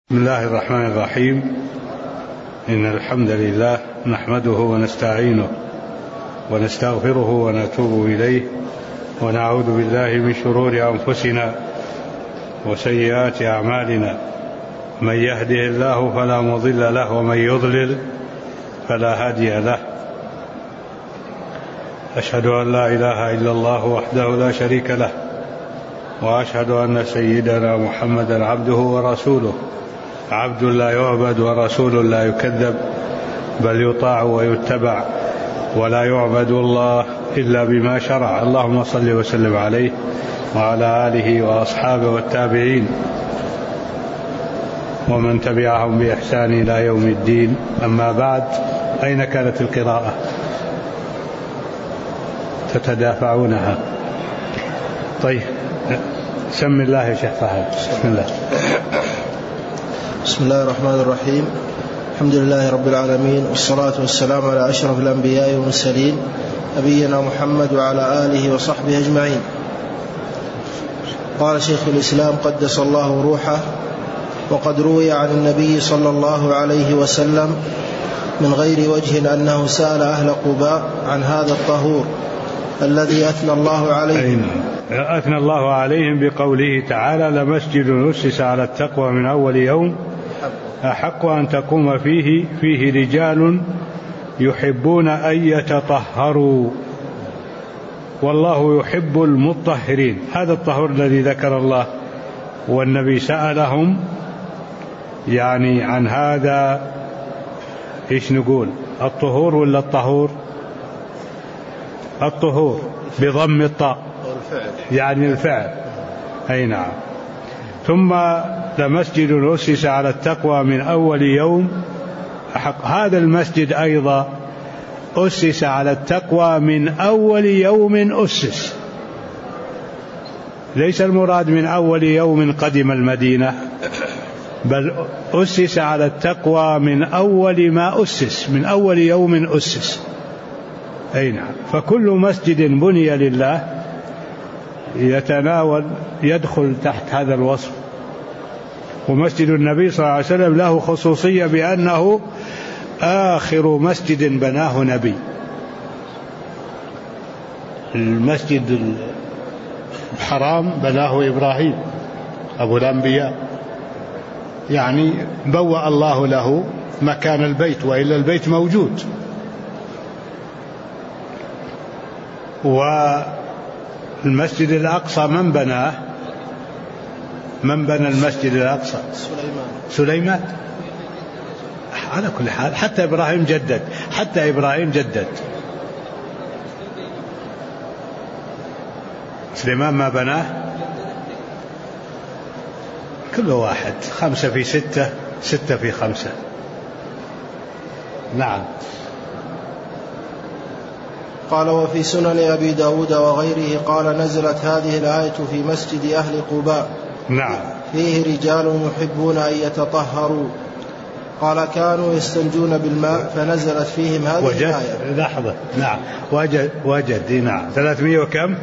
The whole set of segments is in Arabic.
بسم الله الرحمن الرحيم. إن الحمد لله نحمده ونستعينه ونستغفره ونتوب إليه ونعوذ بالله من شرور أنفسنا وسيئات أعمالنا. من يهده الله فلا مضل له ومن يضلل فلا هادي له. أشهد أن لا إله إلا الله وحده لا شريك له، وأشهد أن سيدنا محمدا عبده ورسوله، عبد لا يعبد ورسول لا يكذب، بل يطاع ويتبع، ولا يعبد الله إلا بما شرع. اللهم صل وسلم عليه وعلى آله وأصحابه والتابعين ومن تبعهم بإحسان إلى يوم الدين. أما بعد، أين كانت القراءة؟ تتدافعونها. طيب، سم الله يا شيخ فهد. بسم الله. بسم الله الرحمن الرحيم. الحمد لله رب العالمين، والصلاة والسلام على أشرف الأنبياء والمرسلين، نبينا محمد وعلى آله وصحبه أجمعين. قال شيخ الإسلام قدس الله روحه: وقد روي عن النبي صلى الله عليه وسلم من غير وجه أنه سأل أهل قباء عن هذا الطهور الذي أثنى الله عليه. أثنى الله عليهم بقوله تعالى: لمسجد أسس على التقوى من أول يوم أحق أن تقوم فيه رجال يحبون أن يتطهروا والله يحب المطهرين. هذا الطهور الذي ذكر الله، والنبي سألهم يعني عن هذا. إيش نقول، الطهور ولا الطهور؟ الطهور بضم الطاء، يعني الفعل. أي نعم. ثم لمسجد أسس على التقوى من أول يوم أحق. هذا المسجد أيضا أسس على التقوى من أول يوم أسس، ليس المراد من أول يوم قدم المدينة، بل أسس على التقوى من أول ما أسس، من أول يوم أسس. أي نعم. فكل مسجد بني لله يدخل تحت هذا الوصف. ومسجد النبي صلى الله عليه وسلم له خصوصية بأنه آخر مسجد بناه نبي. المسجد الحرام بناه إبراهيم أبو الأنبياء، يعني بوأ الله له مكان البيت، وإلا البيت موجود. والمسجد الأقصى من بناه؟ من بنى المسجد الأقصى؟ سليمان. على كل حال حتى إبراهيم جدد. سليمان ما بناه؟ كل واحد 5 في 6، 6 في 5. نعم. قال: وفي سنن أبي داود وغيره قال: نزلت هذه الآية في مسجد أهل قباء. نعم. فيه رجال يحبون أن يتطهروا. قال: كانوا يستنجون بالماء فنزلت فيهم هذه الآية. لحظة. نعم. وجد. نعم. 300 وكم؟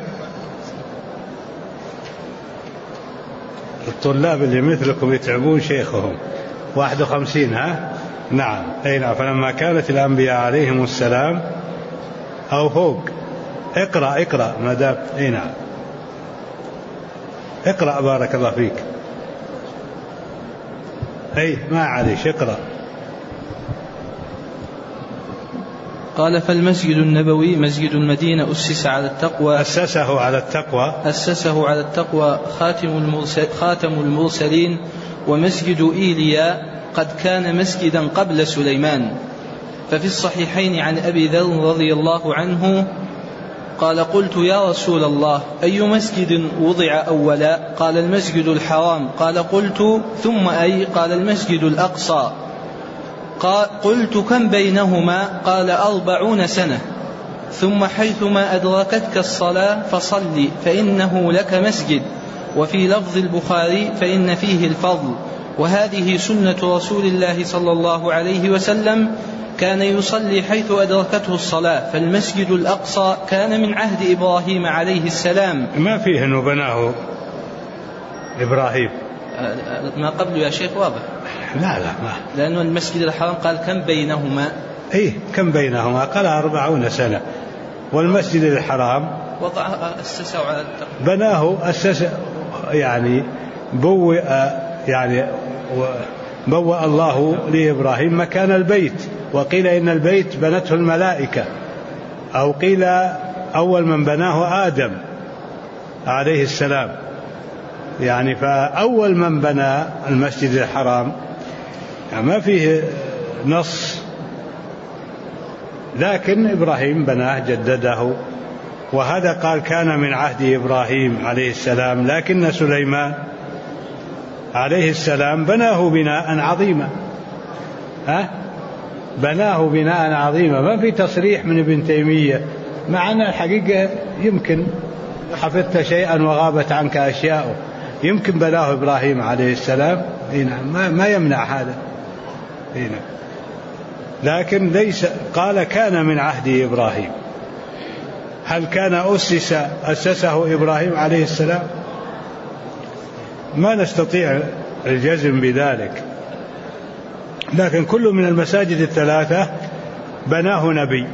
الطلاب اللي مثلكم يتعبون شيخهم. 51. ها؟ نعم. أي نعم. فلما كانت الأنبياء عليهم السلام أو فوق. اقرأ مدام. أي نعم. اقرأ بارك الله فيك. أي ما عليش، اقرأ. قال: فالمسجد النبوي مسجد المدينة أسسه على التقوى خاتم المرسلين. ومسجد إيليا قد كان مسجدا قبل سليمان. ففي الصحيحين عن أبي ذر رضي الله عنه قال: قلت يا رسول الله، أي مسجد وضع أولا؟ قال: المسجد الحرام. قال: قلت ثم أي؟ قال: المسجد الأقصى. قلت: كم بينهما؟ قال: 40 سنة. ثم حيثما أدركتك الصلاة فصل فإنه لك مسجد. وفي لفظ البخاري: فإن فيه الفضل. وهذه سنة رسول الله صلى الله عليه وسلم، كان يصلي حيث أدركته الصلاة. فالمسجد الأقصى كان من عهد إبراهيم عليه السلام. ما فيه أنه بناه إبراهيم، ما قبله يا شيخ واضح. لا ما، لأنه المسجد الحرام قال كم بينهما. كم بينهما؟ قال 40 سنة. والمسجد الحرام وضع أسسه على التقوى، بناه أسس، يعني بوأ الله لإبراهيم مكان البيت. وقيل إن البيت بنته الملائكة، أو قيل أول من بناه آدم عليه السلام. يعني فأول من بنى المسجد الحرام ما فيه نص، لكن إبراهيم بناه جدده. وهذا قال كان من عهد إبراهيم عليه السلام، لكن سليمان عليه السلام بناه بناء عظيما. بناه بناء عظيما. ما في تصريح من ابن تيمية، مع أن الحقيقة يمكن حفظت شيئا وغابت عنك أشياء، يمكن بناه إبراهيم عليه السلام، ما يمنع هذا، لكن ليس قال كان من عهد إبراهيم. هل كان أسسه إبراهيم عليه السلام؟ ما نستطيع الجزم بذلك، لكن كل من المساجد الثلاثة بناه نبي.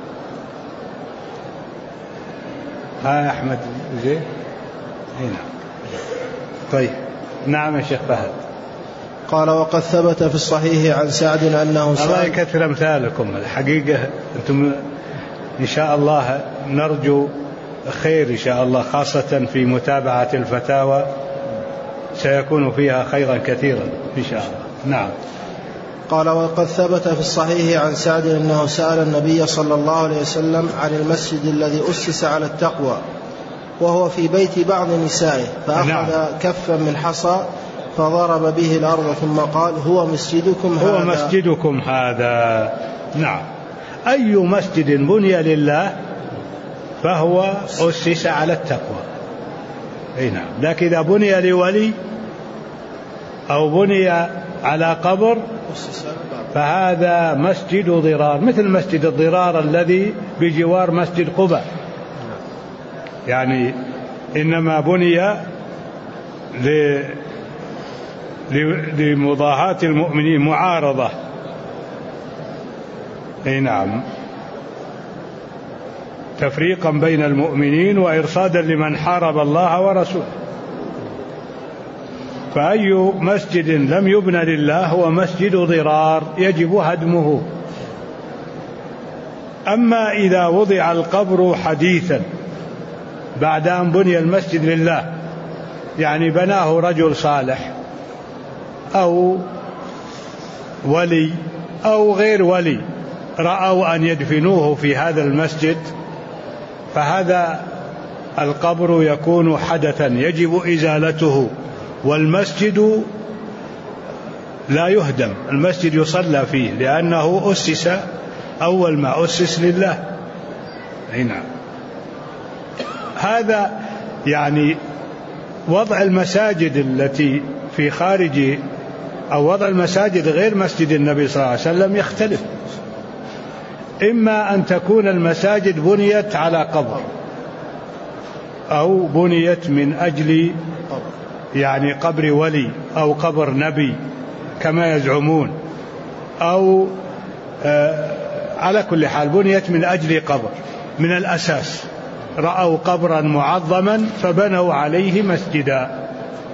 أحمد زين هنا. طيب نعم يا شيخ فهد. قال وقد ثبت في الصحيح عن سعد أنه سأل. الله يكثر أمثالكم. الحقيقة أنتم إن شاء الله نرجو خير إن شاء الله، خاصة في متابعة الفتاوى سيكون فيها خيرا كثيرا إن شاء الله. نعم. قال وقد ثبت في الصحيح عن سعد أنه سأل النبي صلى الله عليه وسلم عن المسجد الذي أسس على التقوى وهو في بيت بعض نسائه، فأخذ كفا من حصى فضرب به الأرض ثم قال هو مسجدكم هذا. نعم. أي مسجد بني لله فهو أسس على التقوى. نعم. لكن إذا بني لولي أو بني على قبر فهذا مسجد ضرار، مثل مسجد الضرار الذي بجوار مسجد قباء. يعني إنما بني لمضاهاة المؤمنين، معارضة. نعم. تفريقا بين المؤمنين وإرصادا لمن حارب الله ورسوله. فأي مسجد لم يبنى لله هو مسجد ضرار يجب هدمه. أما إذا وضع القبر حديثا بعد أن بني المسجد لله، يعني بناه رجل صالح أو ولي أو غير ولي، رأوا أن يدفنوه في هذا المسجد، فهذا القبر يكون حدثا يجب إزالته، والمسجد لا يهدم، المسجد يصلى فيه لأنه أسس أول ما أسس لله. نعم. هذا يعني وضع المساجد التي في خارج أو وضع المساجد غير مسجد النبي صلى الله عليه وسلم يختلف. إما أن تكون المساجد بنيت على قبر أو بنيت من أجل يعني قبر ولي أو قبر نبي كما يزعمون، أو على كل حال بنيت من أجل قبر من الأساس، رأوا قبرا معظما فبنوا عليه مسجدا.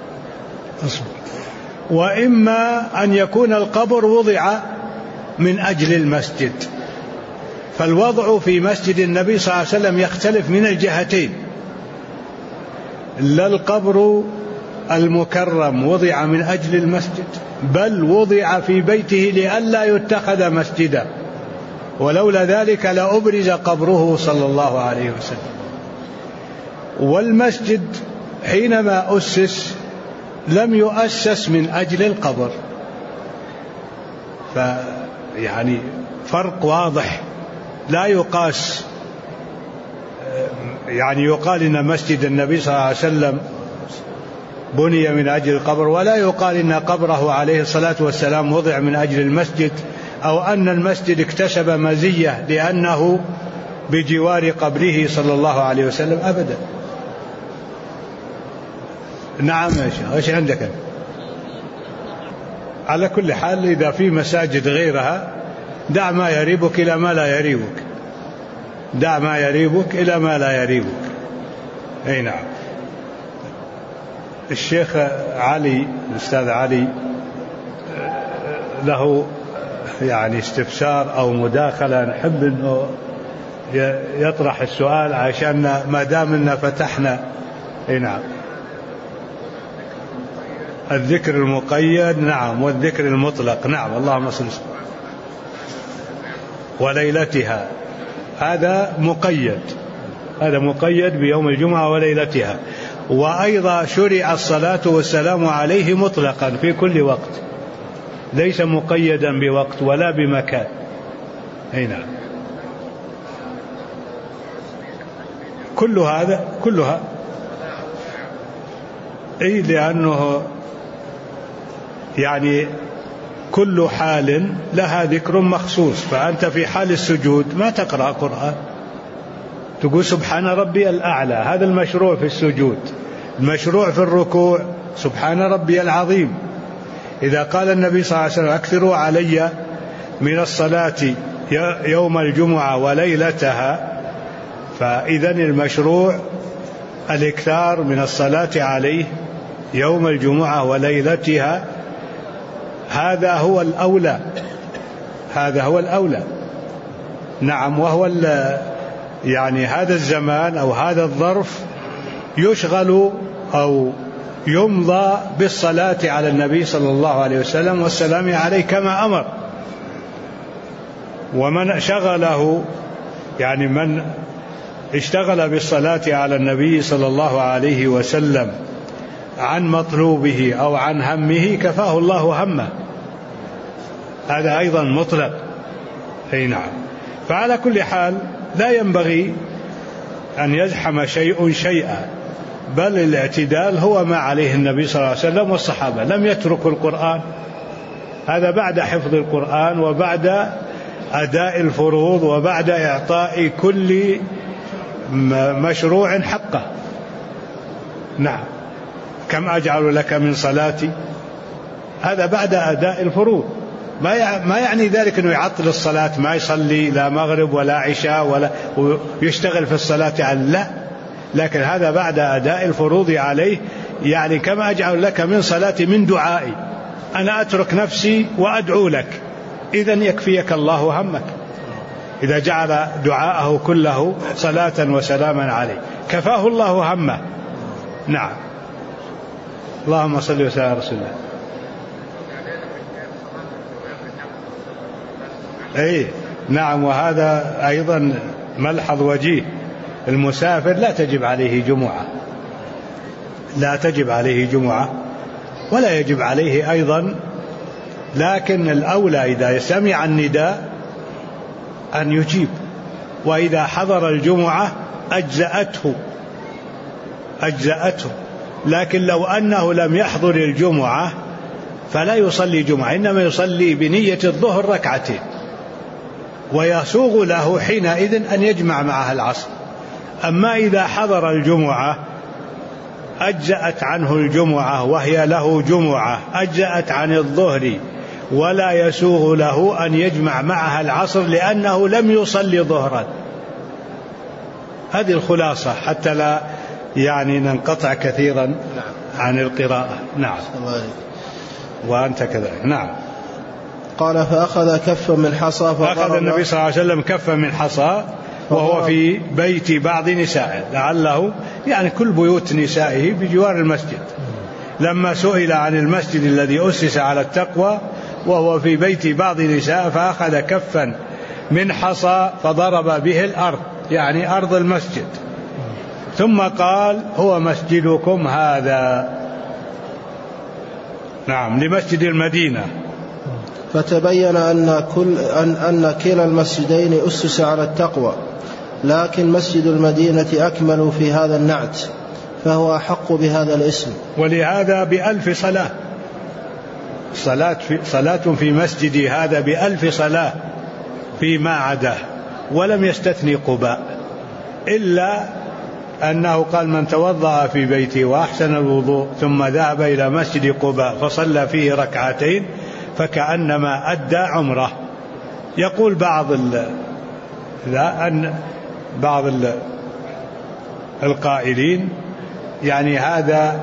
وإما أن يكون القبر وضع من أجل المسجد، فالوضع في مسجد النبي صلى الله عليه وسلم يختلف من الجهتين. لا القبر المكرم وضع من أجل المسجد، بل وضع في بيته لئلا يتخذ مسجدا، ولولا ذلك لأبرز قبره صلى الله عليه وسلم. والمسجد حينما أسس لم يؤسس من أجل القبر، فيعني فرق واضح لا يقاس. يعني يقال إن مسجد النبي صلى الله عليه وسلم بني من أجل القبر، ولا يقال إن قبره عليه الصلاة والسلام وضع من أجل المسجد، أو أن المسجد اكتسب مزية لأنه بجوار قبره صلى الله عليه وسلم، أبدا. نعم يا شيخ، ايش عندك؟ على كل حال إذا في مساجد غيرها دع ما يريبك إلى ما لا يريبك، دع ما يريبك إلى ما لا يريبك. أي نعم. الشيخ علي الأستاذ علي له يعني استفسار أو مداخلة، نحب أنه يطرح السؤال عشان ما دامنا فتحنا. أي نعم. الذكر المقيد نعم، والذكر المطلق نعم. اللهم صل وسلم. وليلتها هذا مقيد، هذا مقيد بيوم الجمعة وليلتها. وأيضا شرع الصلاة والسلام عليه مطلقا في كل وقت، ليس مقيدا بوقت ولا بمكان. أي نعم. كلها أي لأنه يعني كل حال لها ذكر مخصوص. فأنت في حال السجود ما تقرأ قرآن، تقول سبحان ربي الأعلى، هذا المشروع في السجود. المشروع في الركوع سبحان ربي العظيم. إذا قال النبي صلى الله عليه وسلم أكثروا علي من الصلاة يوم الجمعة وليلتها، فإذا المشروع الإكثار من الصلاة عليه يوم الجمعة وليلتها. هذا هو الأولى، هذا هو الأولى. نعم. وهو يعني هذا الزمان أو هذا الظرف يشغل أو يمضى بالصلاة على النبي صلى الله عليه وسلم والسلام عليه كما أمر. ومن شغله يعني من اشتغل بالصلاة على النبي صلى الله عليه وسلم عن مطلوبه أو عن همه كفاه الله همه، هذا أيضا مطلق. أي نعم. فعلى كل حال لا ينبغي أن يزحم شيء شيئا، بل الاعتدال هو ما عليه النبي صلى الله عليه وسلم والصحابة. لم يتركوا القرآن، هذا بعد حفظ القرآن وبعد أداء الفروض وبعد إعطاء كل مشروع حقه. نعم. كم أجعل لك من صلاتي، هذا بعد أداء الفروض. ما يعني ذلك أنه يعطل الصلاة، ما يصلي لا مغرب ولا عشاء ولا يشتغل في الصلاة على لا، لكن هذا بعد أداء الفروض عليه. يعني كما أجعل لك من صلاتي من دعائي، أنا أترك نفسي وأدعو لك، إذن يكفيك الله همك. إذا جعل دعاءه كله صلاة وسلاما عليه كفاه الله همه. نعم. اللهم صل وسلم على رسول الله. أي نعم. وهذا أيضا ملحظ وجيه. المسافر لا تجب عليه جمعة، لا تجب عليه جمعة ولا يجب عليه أيضا، لكن الأولى إذا سمع النداء أن يجيب، وإذا حضر الجمعة أجزأته. لكن لو أنه لم يحضر الجمعة فلا يصلي جمعة، إنما يصلي بنية الظهر ركعتين، ويسوغ له حينئذ أن يجمع معها العصر. أما إذا حضر الجمعة أجزأت عنه الجمعة وهي له جمعة، أجزأت عن الظهر، ولا يسوغ له أن يجمع معها العصر لأنه لم يصلي ظهرا. هذه الخلاصة حتى لا يعني ننقطع كثيرا عن القراءة. نعم. وأنت كذلك. نعم. قال فأخذ كفا من حصى، أخذ النبي صلى الله عليه وسلم كفا من حصى وهو في بيت بعض نسائه، لعله يعني كل بيوت نسائه بجوار المسجد. لما سئل عن المسجد الذي أسس على التقوى وهو في بيت بعض نسائه، فأخذ كفا من حصى فضرب به الأرض، يعني أرض المسجد، ثم قال هو مسجدكم هذا. نعم. لمسجد المدينة. فتبين أن كلا المسجدين أسس على التقوى، لكن مسجد المدينة أكمل في هذا النعت، فهو أحق بهذا الاسم. ولهذا ب1000 صلاة في مسجدي هذا ب1000 صلاة فيما عداه، ولم يستثني قباء، إلا أنه قال من توضأ في بيته وأحسن الوضوء ثم ذهب إلى مسجد قباء فصلى فيه ركعتين فكأنما أدى عمره. يقول بعض القائلين يعني هذا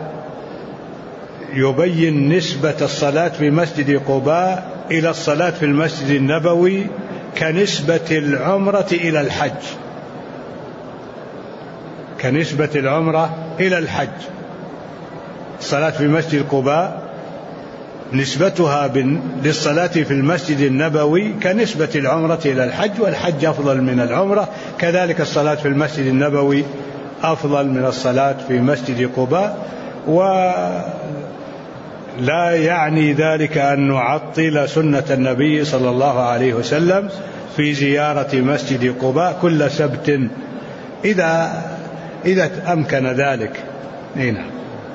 يبين نسبة الصلاة في مسجد قباء إلى الصلاة في المسجد النبوي كنسبة العمرة إلى الحج، كنسبة العمرة إلى الحج. الصلاة في مسجد قباء نسبتها للصلاة في المسجد النبوي كنسبة العمرة إلى الحج، والحج أفضل من العمرة، كذلك الصلاة في المسجد النبوي أفضل من الصلاة في مسجد قباء. ولا يعني ذلك أن نعطل سنة النبي صلى الله عليه وسلم في زيارة مسجد قباء كل سبت إذا أمكن ذلك. هنا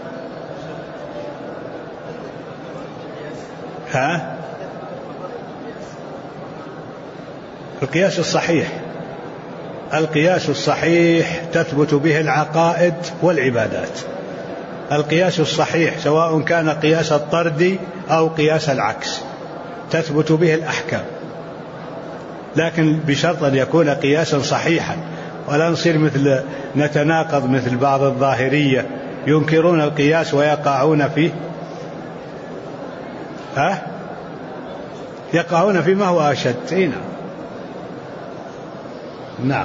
القياس الصحيح تثبت به العقائد والعبادات. القياس الصحيح سواء كان قياس الطرد أو قياس العكس تثبت به الأحكام، لكن بشرط أن يكون قياسا صحيحا، ولا نصير نتناقض مثل بعض الظاهرية ينكرون القياس ويقعون فيه يقعون فيما هو أشد. نعم.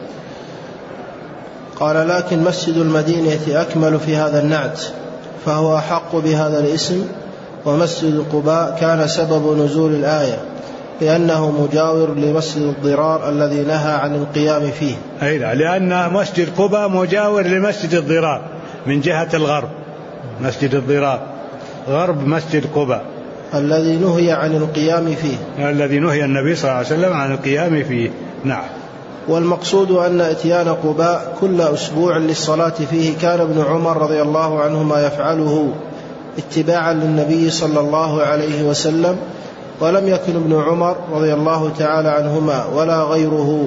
قال: لكن مسجد المدينة أكمل في هذا النعت، فهو أحق بهذا الاسم. ومسجد قباء كان سبب نزول الآية لأنه مجاور لمسجد الضرار الذي نهى عن القيام فيه. لأن مسجد قباء مجاور لمسجد الضرار من جهة الغرب، مسجد الضرار غرب مسجد قباء الذي نهي عن القيام فيه، الذي نهي النبي صلى الله عليه وسلم عن القيام فيه. نعم. والمقصود أن اتيان قباء كل أسبوع للصلاة فيه كان ابن عمر رضي الله عنهما يفعله اتباعا للنبي صلى الله عليه وسلم، ولم يكن ابن عمر رضي الله تعالى عنهما ولا غيره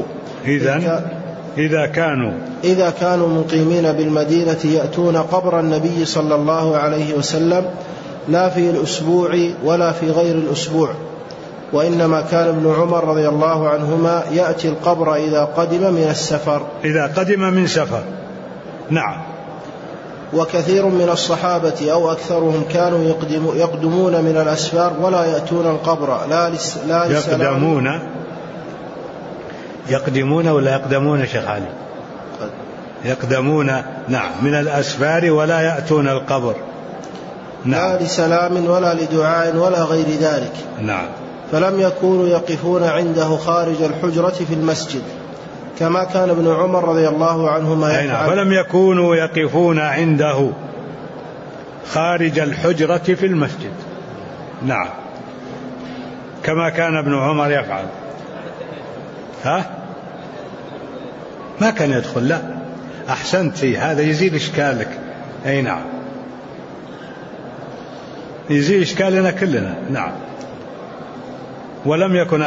إذا كانوا مقيمين بالمدينة يأتون قبر النبي صلى الله عليه وسلم لا في الأسبوع ولا في غير الأسبوع، وإنما كان ابن عمر رضي الله عنهما يأتي القبر إذا قدم من سفر. نعم. وكثير من الصحابة أو أكثرهم كانوا يقدمون من الأسفار ولا يأتون القبر يقدمون ولا يقدمون شيخ علي؟ يقدمون. نعم. من الأسفار ولا يأتون القبر. نعم. لا لسلام ولا لدعاء ولا غير ذلك. نعم. فلم يكونوا يقفون عنده خارج الحجرة في المسجد كما كان ابن عمر رضي الله عنهما يفعل. فلم يكونوا يقفون عنده خارج الحجرة في المسجد. نعم. كما كان ابن عمر يفعل. ما كان يدخل. لا، أحسنت، هذا يزيد إشكالك. نعم، يزيد إشكالنا كلنا. نعم. ولم يكن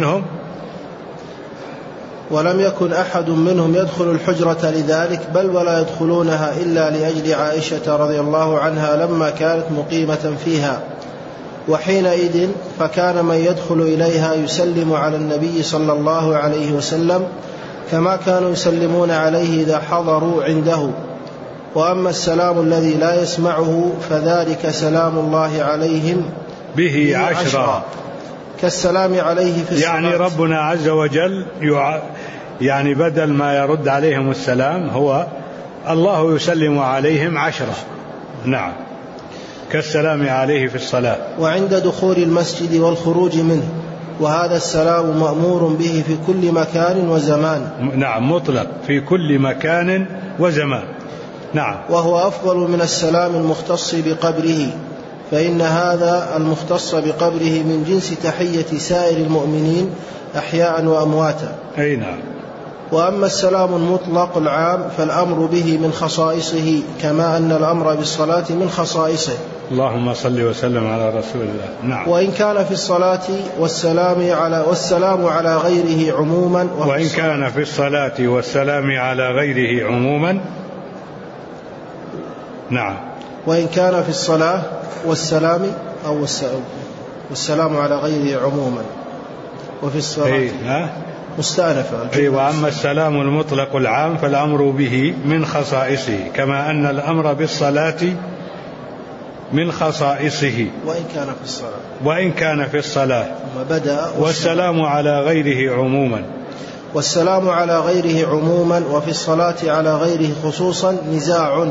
أحد منهم يدخل الحجرة لذلك، بل ولا يدخلونها إلا لأجل عائشة رضي الله عنها لما كانت مقيمة فيها، وحينئذ فكان من يدخل إليها يسلم على النبي صلى الله عليه وسلم كما كانوا يسلمون عليه إذا حضروا عنده. وأما السلام الذي لا يسمعه فذلك سلام الله عليهم به 10 كالسلام عليه في الصلاة. يعني ربنا عز وجل يعني بدل ما يرد عليهم السلام هو الله يسلم عليهم 10. نعم، كالسلام عليه في الصلاة. وعند دخول المسجد والخروج منه، وهذا السلام مأمور به في كل مكان وزمان. نعم، مطلق في كل مكان وزمان. نعم. وهو أفضل من السلام المختص بقبره، فإن هذا المختص بقبره من جنس تحية سائر المؤمنين أحياء وأمواتا. أي نعم. وأما السلام المطلق العام فالأمر به من خصائصه، كما أن الأمر بالصلاة من خصائصه. اللهم صل وسلم على رسول الله. نعم. وإن كان في الصلاة والسلام على غيره عموما. وإن كان في الصلاة والسلام على غيره عموما. نعم. وإن كان في الصلاة والسلام أو والسلام على غيره عموما. وفي الصلاة مستأنفة. وأما السلام المطلق العام فالأمر به من خصائصه، كما أن الأمر بالصلاة من خصائصه وإن كان في الصلاة والسلام على غيره عموما. والسلام على غيره عموما وفي الصلاة على غيره خصوصا نزاع.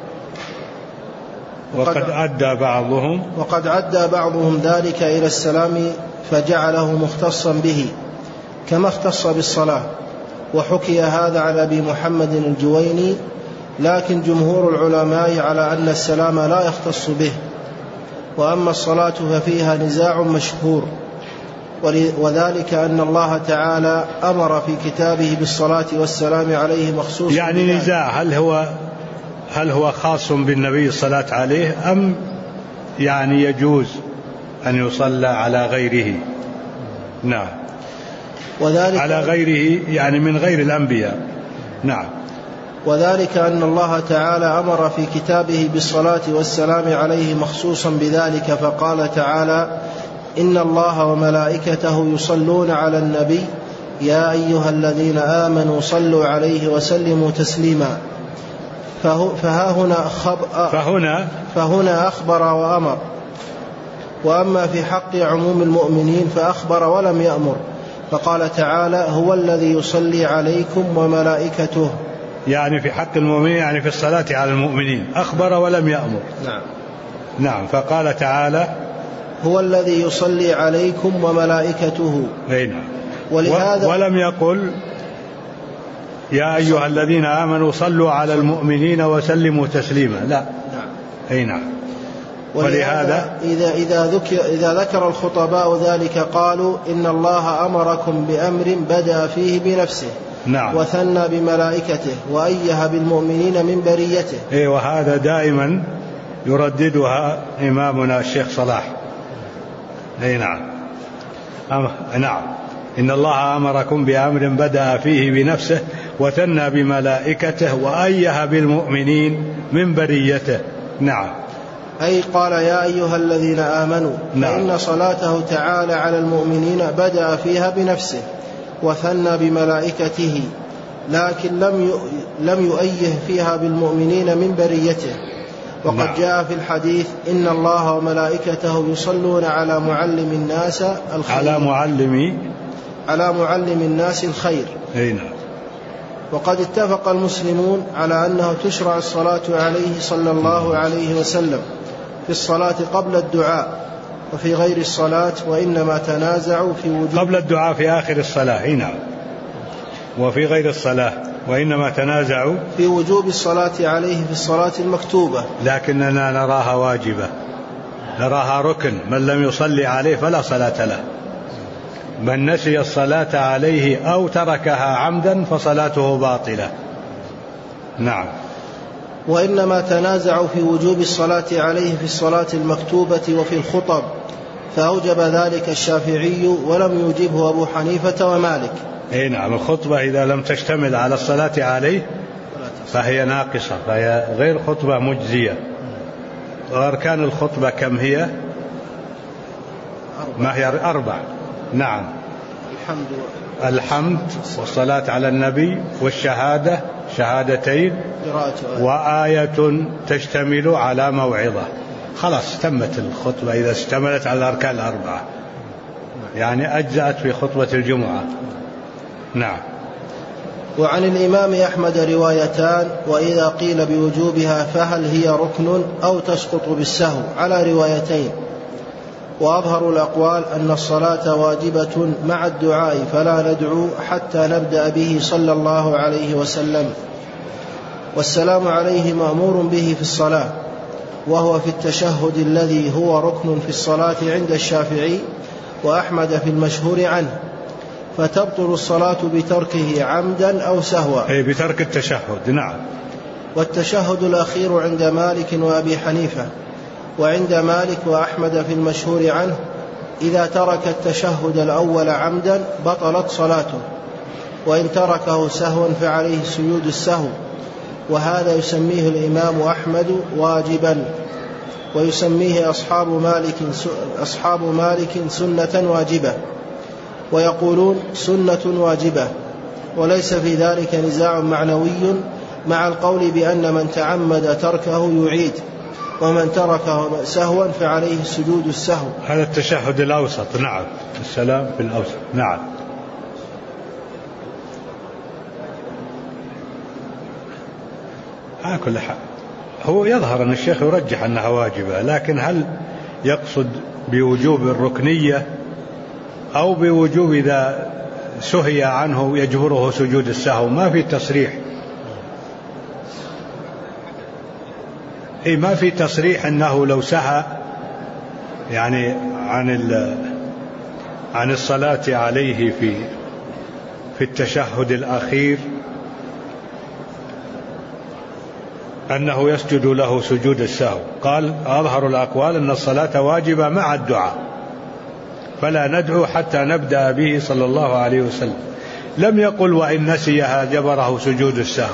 وقد عدى بعضهم ذلك إلى السلام فجعله مختصا به كما اختص بالصلاة، وحكي هذا على أبي محمد الجويني، لكن جمهور العلماء على أن السلام لا يختص به. وأما الصلاة ففيها نزاع مشهور، وذلك أن الله تعالى أمر في كتابه بالصلاة والسلام عليه مخصوص. يعني نزاع هل هو خاص بالنبي الصلاة عليه أم يعني يجوز أن يصلى على غيره؟ نعم، على غيره يعني من غير الأنبياء. نعم. وذلك أن الله تعالى أمر في كتابه بالصلاة والسلام عليه مخصوصا بذلك، فقال تعالى: إن الله وملائكته يصلون على النبي يا أيها الذين آمنوا صلوا عليه وسلموا تسليما. فهنا أخبر وأمر. وأما في حق عموم المؤمنين فأخبر ولم يأمر، فقال تعالى: هو الذي يصلي عليكم وملائكته. يعني في حق المؤمنين، يعني في الصلاة على المؤمنين أخبر ولم يأمر. نعم. فقال تعالى: هو الذي يصلي عليكم وملائكته. ولهذا ولم يقل يا أيها الذين آمنوا صلوا على المؤمنين وسلموا تسليما. لا. نعم. ولهذا إذا ذكر الخطباء ذلك قالوا: إن الله أمركم بأمر بدأ فيه بنفسه. نعم. وثنى بملائكته وأيه بالمؤمنين من بريته. وهذا دائما يرددها إمامنا الشيخ صلاح. نعم. إن الله أمركم بأمر بدأ فيه بنفسه وثنى بملائكته وأيه بالمؤمنين من بريته. نعم. أي قال: يا أيها الذين آمنوا. فإن صلاته تعالى على المؤمنين بدأ فيها بنفسه وثنى بملائكته، لكن لم يؤيه فيها بالمؤمنين من بريته. وقد جاء في الحديث: إن الله وملائكته يصلون على معلم الناس الخير. على معلم الناس الخير. وقد اتفق المسلمون على أنه تشرع الصلاة عليه صلى الله عليه وسلم في الصلاة قبل الدعاء وفي غير الصلاة، وإنما تنازعوا في وجوب قبل الدعاء في آخر الصلاة. نعم. وفي غير الصلاة وإنما تنازعوا في وجوب الصلاة عليه في الصلاة المكتوبة، لكننا نراها واجبة، نراها ركن. من لم يصلي عليه فلا صلاة له. من نسي الصلاة عليه أو تركها عمدا فصلاته باطلة. نعم. وإنما تنازعوا في وجوب الصلاة عليه في الصلاة المكتوبة وفي الخطب، فأوجب ذلك الشافعي ولم يوجبه أبو حنيفة ومالك. نعم. الخطبة إذا لم تشتمل على الصلاة عليه فهي ناقصة، فهي غير خطبة مجزية. وأركان الخطبة كم هي؟ ما هي 4. نعم. الحمد والصلاة على النبي والشهادة، شهادتين، وآية تشتمل على موعظة. خلاص تمت الخطبة إذا اشتملت على الأركان 4، يعني أجزأت في خطبة الجمعة. نعم. وعن الإمام أحمد روايتان: وإذا قيل بوجوبها فهل هي ركن أو تسقط بالسهو، على روايتين. وأظهر الأقوال أن الصلاة واجبة مع الدعاء، فلا ندعو حتى نبدأ به صلى الله عليه وسلم. والسلام عليه مأمور به في الصلاة، وهو في التشهد الذي هو ركن في الصلاة عند الشافعي وأحمد في المشهور عنه، فتبطل الصلاة بتركه عمدا أو سهوا. بترك التشهد. نعم. والتشهد الأخير عند مالك وأبي حنيفة، وعند مالك وأحمد في المشهور عنه إذا ترك التشهد الأول عمدا بطلت صلاته، وإن تركه سهوا فعليه سجود السهو، وهذا يسميه الإمام أحمد واجبا. ويسميه أصحاب مالك سنة واجبة، ويقولون سنة واجبة، وليس في ذلك نزاع معنوي مع القول بأن من تعمد تركه يعيد، ومن تركه سهوا فعليه سجود السهو. هذا التشهد الأوسط. نعم، السلام في الأوسط. نعم. على كل حال هو يظهر أن الشيخ يرجح أنها واجبة، لكن هل يقصد بوجوب الركنية أو بوجوب إذا سهي عنه يجبره سجود السهو؟ ما في تصريح، ما في تصريح أنه لو سهى يعني عن الصلاة عليه في التشهد الأخير أنه يسجد له سجود السهو. قال أظهر الأقوال أن الصلاة واجبة مع الدعاء، فلا ندعو حتى نبدأ به صلى الله عليه وسلم. لم يقل وإن نسيها جبره سجود السهو،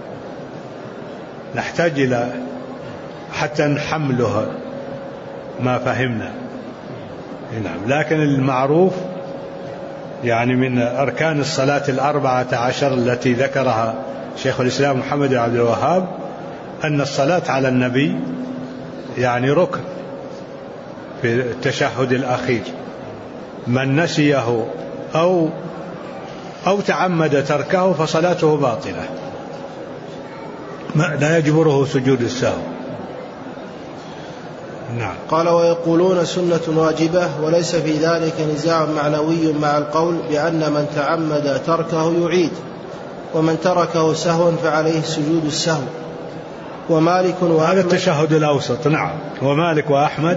نحتاج إلى حتى نحمله ما فهمنا. نعم. لكن المعروف يعني من أركان الصلاة 14 التي ذكرها شيخ الإسلام محمد بن عبد الوهاب أن الصلاة على النبي يعني ركن في التشهد الأخير، من نسيه أو تعمد تركه فصلاته باطلة، لا يجبره سجود السهو. نعم. قال ويقولون سنة واجبة، وليس في ذلك نزاع معنوي مع القول بأن من تعمد تركه يعيد، ومن تركه سهوا فعليه سجود السهو. ومالك وأحمد، هذا التشهد الأوسط. نعم. ومالك وأحمد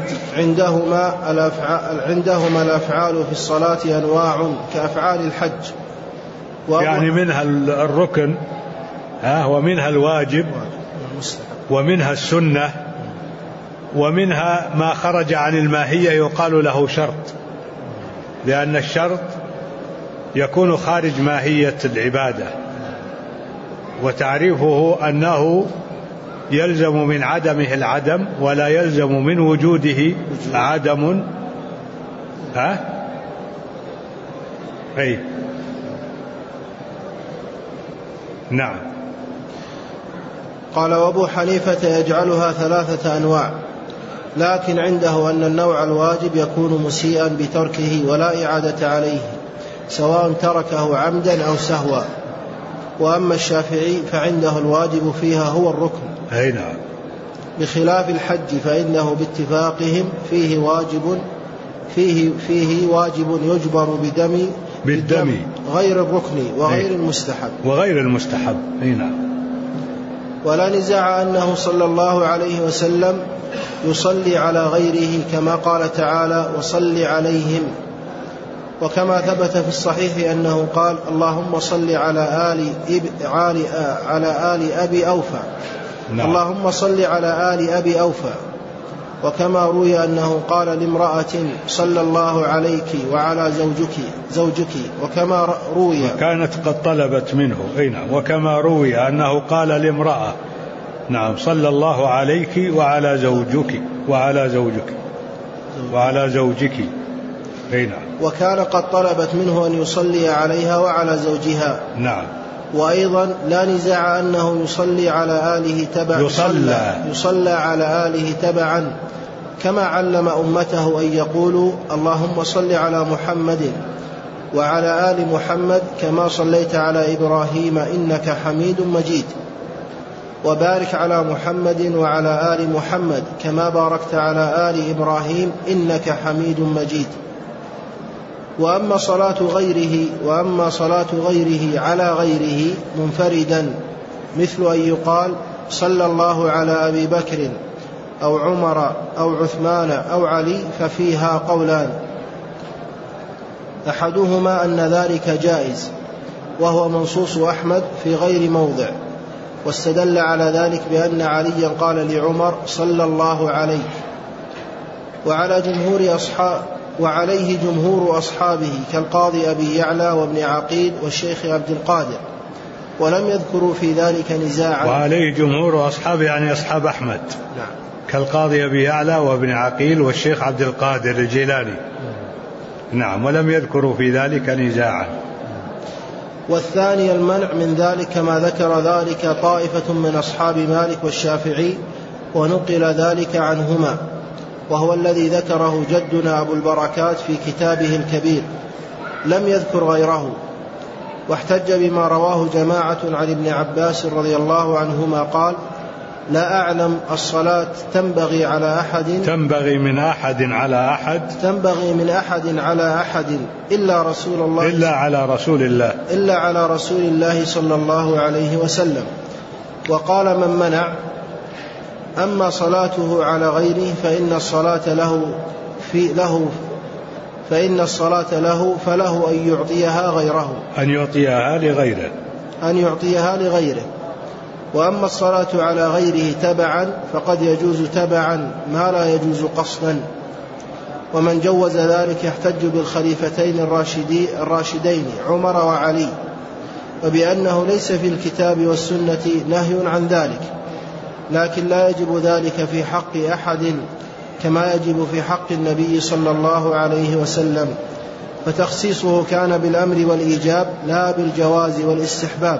عندهما الأفعال في الصلاة أنواع كأفعال الحج، يعني منها الركن ومنها الواجب ومنها السنة، ومنها ما خرج عن الماهية يقال له شرط، لأن الشرط يكون خارج ماهية العبادة، وتعريفه أنه يلزم من عدمه العدم ولا يلزم من وجوده عدم. أي نعم. قال وأبو حنيفة يجعلها 3 أنواع، لكن عنده أن النوع الواجب يكون مسيئا بتركه ولا إعادة عليه سواء تركه عمدا أو سهوا. وأما الشافعي فعنده الواجب فيها هو الركن. أي نعم. بخلاف الحج فإنه باتفاقهم فيه واجب يجبر بالدم غير الركن وغير المستحب. أي نعم. ولا نزاع أنه صلى الله عليه وسلم يصلي على غيره كما قال تعالى وصل عليهم، وكما ثبت في الصحيح أنه قال اللهم صل على آل أبي أوفى. نعم. اللهم صل على آل أبي أوفى. وكما روي أنه قال لامرأة صلى الله عليك وعلى زوجك وكما روي كانت قد طلبت منه. أي نعم. وكما روي أنه قال لامرأة نعم صلى الله عليك وعلى زوجك. أي نعم. وكان قد طلبت منه أن يصلي عليها وعلى زوجها. نعم. وأيضا لا نزاع أنه يصلي على آله تبعا يصلى على آله تبعا، كما علم أمته أن يقولوا اللهم صل على محمد وعلى آل محمد كما صليت على إبراهيم إنك حميد مجيد، وبارك على محمد وعلى آل محمد كما باركت على آل إبراهيم إنك حميد مجيد. وأما صلاة غيره على غيره منفردا مثل أن يقال صلى الله على أبي بكر أو عمر أو عثمان أو علي ففيها قولان، أحدهما أن ذلك جائز وهو منصوص أحمد في غير موضع، واستدل على ذلك بأن عليا قال لعمر صلى الله عليه، وعليه جمهور أصحابه كالقاضي أبي يعلى وابن عقيل والشيخ عبد القادر، ولم يذكروا في ذلك نزاعا. وعليه جمهور أصحابه يعني أصحاب أحمد. نعم. كالقاضي أبي يعلى وابن عقيل والشيخ عبد القادر الجيلاني. نعم. ولم يذكروا في ذلك نزاعا. والثاني المنع من ذلك ما ذكر ذلك طائفة من أصحاب مالك والشافعي ونقل ذلك عنهما، وهو الذي ذكره جدنا أبو البركات في كتابه الكبير، لم يذكر غيره. واحتج بما رواه جماعة عن ابن عباس رضي الله عنهما قال: لا أعلم الصلاة تنبغي من أحد على أحد إلا على رسول الله صلى الله عليه وسلم. وقال من منع: أما صلاته على غيره فإن الصلاة له فله أن يعطيها لغيره. وأما الصلاة على غيره تبعا فقد يجوز تبعا ما لا يجوز قصدا. ومن جوز ذلك يحتج بالخليفتين الراشدين عمر وعلي، وبأنه ليس في الكتاب والسنة نهي عن ذلك، لكن لا يجب ذلك في حق أحد كما يجب في حق النبي صلى الله عليه وسلم، فتخصيصه كان بالأمر والإيجاب لا بالجواز والاستحباب.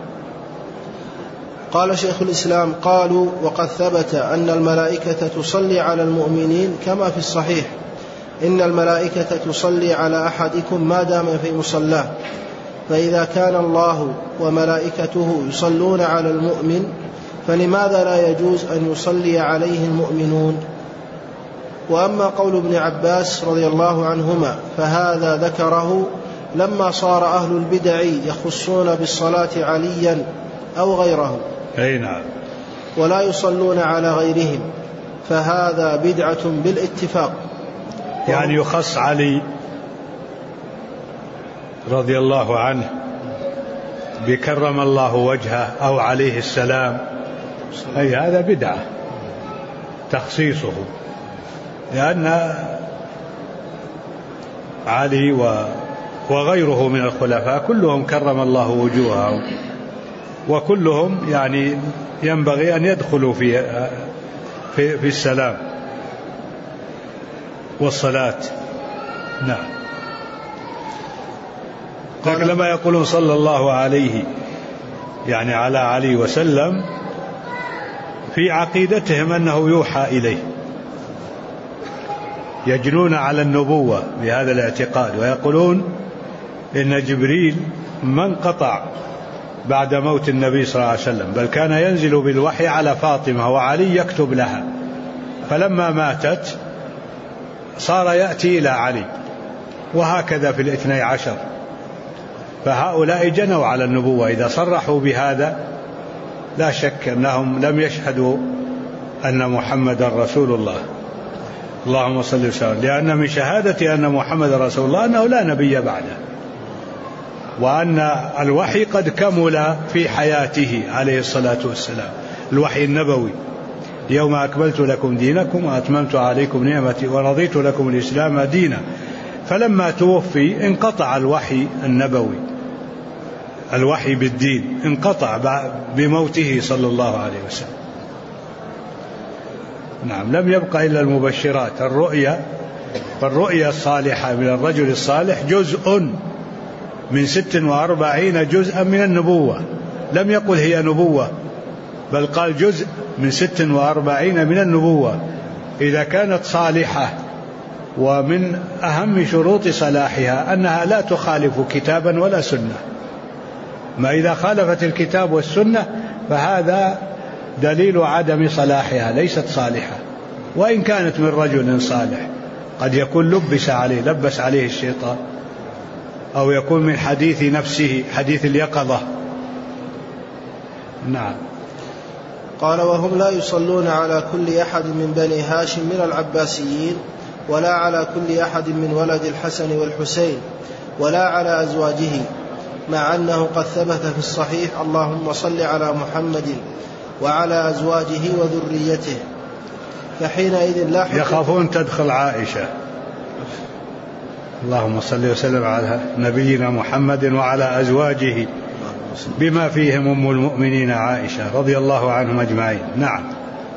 قال شيخ الإسلام: قالوا: وقد ثبت أن الملائكة تصلي على المؤمنين كما في الصحيح: إن الملائكة تصلي على أحدكم ما دام في مصلاه. فإذا كان الله وملائكته يصلون على المؤمن فلماذا لا يجوز أن يصلي عليه المؤمنون؟ وأما قول ابن عباس رضي الله عنهما فهذا ذكره لما صار أهل البدع يخصون بالصلاة عليا أو غيره ولا يصلون على غيرهم، فهذا بدعة بالاتفاق. يعني يخص علي رضي الله عنه بكرم الله وجهه أو عليه السلام، أي هذا بدعة تخصيصه، لأن علي وغيره من الخلفاء كلهم كرم الله وجوههم، وكلهم يعني ينبغي أن يدخلوا في السلام والصلاة. نعم. لكن لما يقولون صلى الله عليه يعني على علي وسلم، في عقيدتهم أنه يوحى إليه، يجنون على النبوة بهذا الاعتقاد، ويقولون إن جبريل ما انقطع بعد موت النبي صلى الله عليه وسلم، بل كان ينزل بالوحي على فاطمة وعلي يكتب لها، فلما ماتت صار يأتي إلى علي، وهكذا في 12. فهؤلاء جنوا على النبوة إذا صرحوا بهذا، لا شك أنهم لم يشهدوا أن محمد رسول الله. اللهم صل وسلم. لأن من شهادة أن محمد رسول الله أنه لا نبي بعده، وأن الوحي قد كمل في حياته عليه الصلاة والسلام، الوحي النبوي: اليوم أكملت لكم دينكم وأتممت عليكم نعمتي ورضيت لكم الإسلام دينا. فلما توفي انقطع الوحي النبوي، الوحي بالدين انقطع بموته صلى الله عليه وسلم. نعم. لم يبقى إلا المبشرات، الرؤيا الصالحة من الرجل الصالح جزء من 46 جزءا من النبوة، لم يقل هي نبوة، بل قال جزء من 46 من النبوة إذا كانت صالحة. ومن أهم شروط صلاحها أنها لا تخالف كتابا ولا سنة، ما إذا خالفت الكتاب والسنة فهذا دليل عدم صلاحها، ليست صالحة. وإن كانت من رجل صالح قد يكون لبس عليه الشيطان، أو يكون من حديث نفسه، حديث اليقظة. نعم. قال: وهم لا يصلون على كل أحد من بني هاشم من العباسيين، ولا على كل أحد من ولد الحسن والحسين، ولا على أزواجه، مع أنه قد ثبت في الصحيح: اللهم صل على محمد وعلى أزواجه وذريته. فحينئذ لا حكم. يخافون تدخل عائشة. اللهم صل وسلم على نبينا محمد وعلى أزواجه، بما فيهم أم المؤمنين عائشة رضي الله عنهم أجمعين. نعم.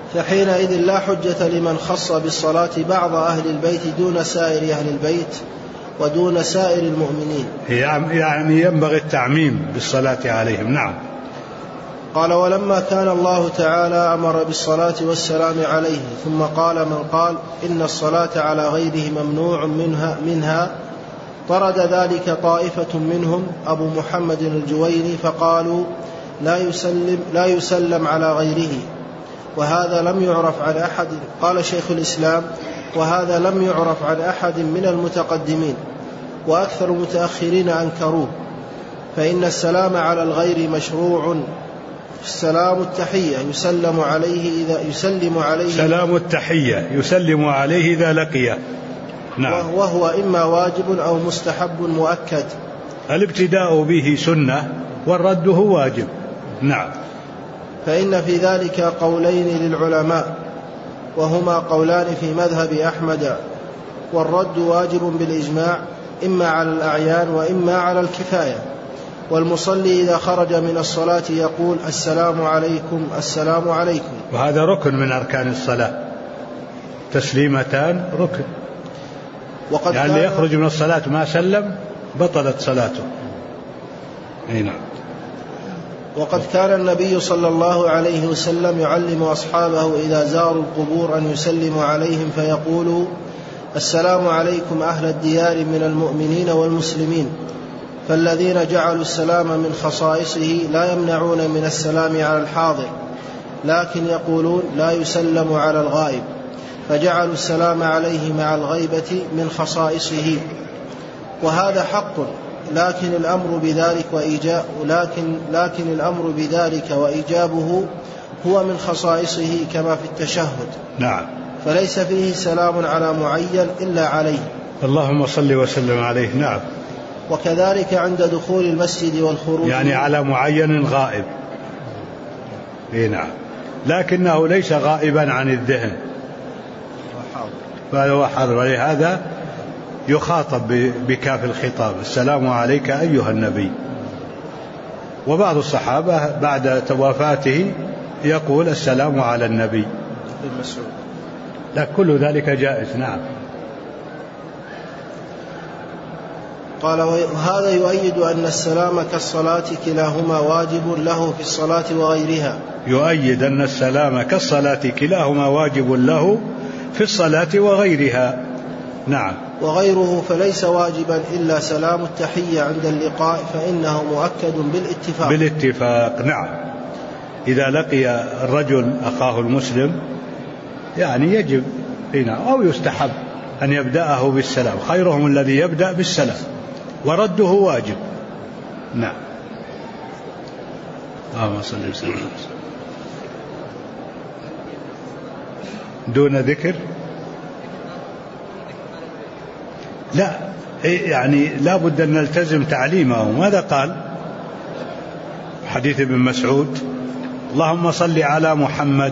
فحينئذ لا حجة لمن خص بالصلاة بعض أهل البيت دون سائر أهل البيت ودون سائر المؤمنين. يعني ينبغي التعميم بالصلاة عليهم. نعم. قال: ولما كان الله تعالى أمر بالصلاة والسلام عليه ثم قال من قال إن الصلاة على غيره ممنوع منها طرد ذلك طائفة منهم أبو محمد الجويني فقالوا لا يسلم على غيره، وهذا لم يعرف عن أحد. قال شيخ الإسلام: وهذا لم يعرف عن أحد من المتقدمين، وأكثر المتأخرين أنكروه، فإن السلام على الغير مشروع. السلام التحية يسلم عليه سلام التحية يسلم عليه إذا لقيه. نعم. وهو إما واجب أو مستحب مؤكد. الابتداء به سنة والرد هو واجب. نعم. فإن في ذلك قولين للعلماء، وهما قولان في مذهب أحمد، والرد واجب بالإجماع إما على الأعيان وإما على الكفاية. والمصلي إذا خرج من الصلاة يقول السلام عليكم السلام عليكم، وهذا ركن من أركان الصلاة، تسليمتان ركن. يعني يخرج من الصلاة ما سلم بطلت صلاته. نعم. وقد كان النبي صلى الله عليه وسلم يعلم أصحابه إذا زاروا القبور أن يسلموا عليهم فيقولوا السلام عليكم أهل الديار من المؤمنين والمسلمين، فالذين جعلوا السلام من خصائصه لا يمنعون من السلام على الحاضر، لكن يقولون لا يسلم على الغائب، فجعلوا السلام عليه مع الغيبة من خصائصه، وهذا حق، لكن الأمر بذلك وإيجابه هو من خصائصه كما في التشهد. نعم. فليس فيه سلام على معين إلا عليه. اللهم صل وسلم عليه. نعم. وكذلك عند دخول المسجد والخروج، يعني على معين غائب. نعم. لكنه ليس غائبا عن الذهن، فهو حاضر، ولهذا يخاطب بكاف الخطاب السلام عليك أيها النبي. وبعض الصحابة بعد توافاته يقول السلام على النبي، لا كل ذلك جائز. نعم. قال: وهذا يؤيد أن السلام كالصلاة كلاهما واجب له في الصلاة وغيرها. يؤيد أن السلام كالصلاة كلاهما واجب له في الصلاة وغيرها. نعم. وغيره فليس واجبا إلا سلام التحية عند اللقاء، فإنه مؤكد بالاتفاق. نعم. إذا لقي الرجل أخاه المسلم يعني يجب أو يستحب أن يبدأه بالسلام، خيرهم الذي يبدأ بالسلام، ورده واجب. نعم. اللهم صل وسلم. دون ذكر لا، يعني لا بد أن نلتزم تعليمه. ماذا قال؟ حديث ابن مسعود اللهم صل على محمد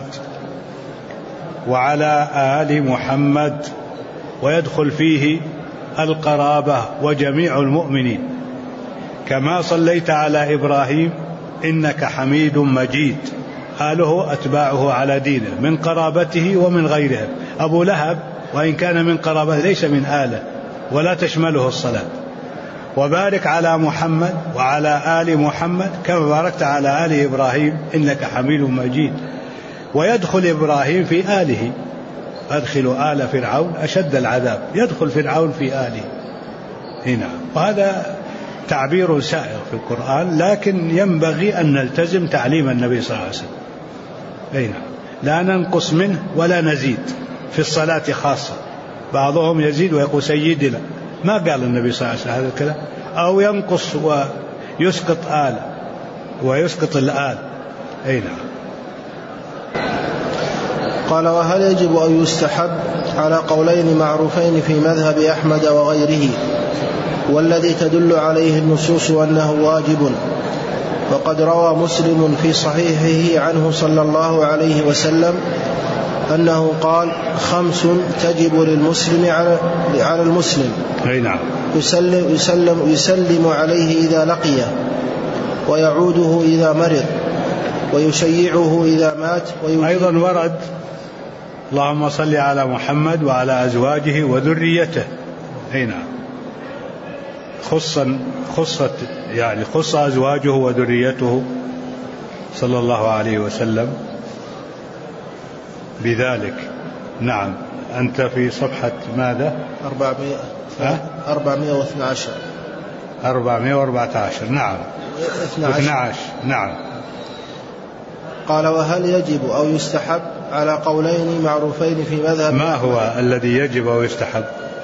وعلى آل محمد، ويدخل فيه القرابة وجميع المؤمنين، كما صليت على إبراهيم إنك حميد مجيد، آله أتباعه على دينه من قرابته ومن غيره. أبو لهب وإن كان من قرابته ليس من آله ولا تشمله الصلاة. وبارك على محمد وعلى آل محمد كما باركت على آل إبراهيم إنك حميد مجيد. ويدخل إبراهيم في آله، أدخل آل فرعون أشد العذاب، يدخل فرعون في آله هنا. وهذا تعبير سائر في القرآن، لكن ينبغي أن نلتزم تعليم النبي صلى الله عليه وسلم هنا، لا ننقص منه ولا نزيد. في الصلاة خاصة بعضهم يزيد ويقول سيدنا، ما قال النبي صلى الله عليه وسلم هذا الكلام، أو ينقص ويسقط آل ويسقط الآل هنا. قال: وهل يجب أو يستحب؟ على قولين معروفين في مذهب أحمد وغيره، والذي تدل عليه النصوص أنه واجب. وقد روى مسلم في صحيحه عنه صلى الله عليه وسلم أنه قال: 5 تجب للمسلم على المسلم، يسلم عليه إذا لقيه، ويعوده إذا مرض، ويشيعه إذا مات. أيضا ورد اللهم صل على محمد وعلى أزواجه وذريته. هنا خص أزواجه وذريته صلى الله عليه وسلم بذلك. نعم. أنت في صفحة ماذا؟ 414. نعم. 12. نعم. قال: وهل يجب أو يستحب على قولين معروفين في مذهب؟ ما هو الذي يجب أو يستحب؟